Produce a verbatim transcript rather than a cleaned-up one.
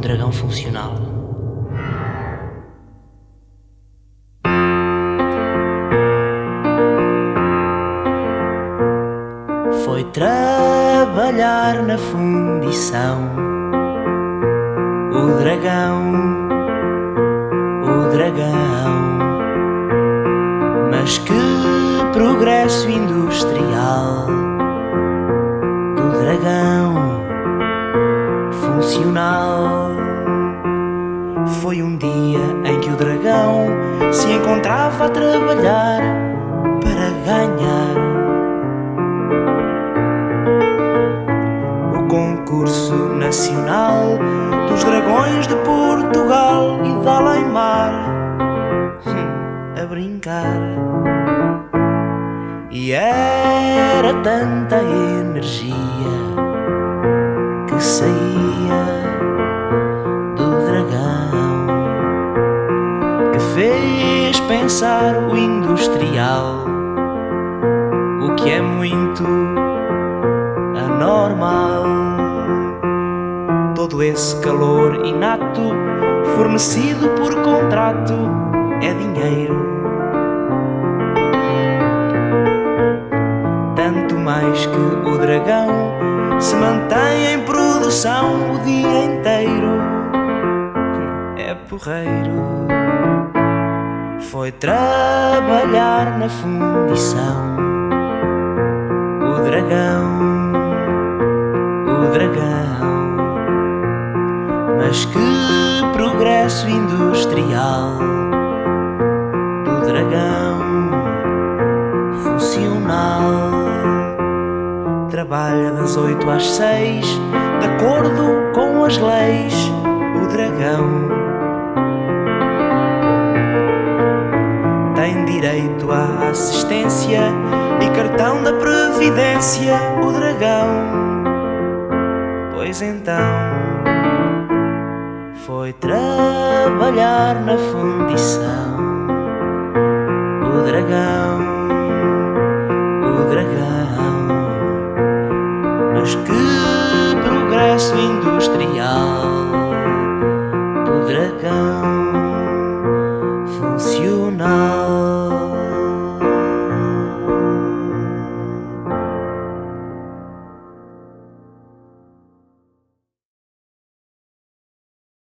dragão funcional. Foi trabalhar na fundição. O dragão, o dragão. Mas que progresso industrial do dragão funcional. Foi um dia em que o dragão se encontrava a trabalhar para ganhar o concurso nacional dos dragões de Portugal e de além-mar. A brincar. E era tanta energia que saía do dragão que fez pensar o industrial, o que é muito anormal. Todo esse calor inato fornecido por contrato é dinheiro. Tanto mais que o dragão se mantém em produção o dia inteiro. É porreiro. Foi trabalhar na fundição. O dragão, o dragão. Mas que progresso industrial do dragão funcional. Trabalha das oito às seis, de acordo com as leis, o dragão. Tem direito à assistência e cartão da previdência, o dragão. Pois então foi trabalhar na fundição. O dragão, o dragão. Mas que progresso industrial do dragão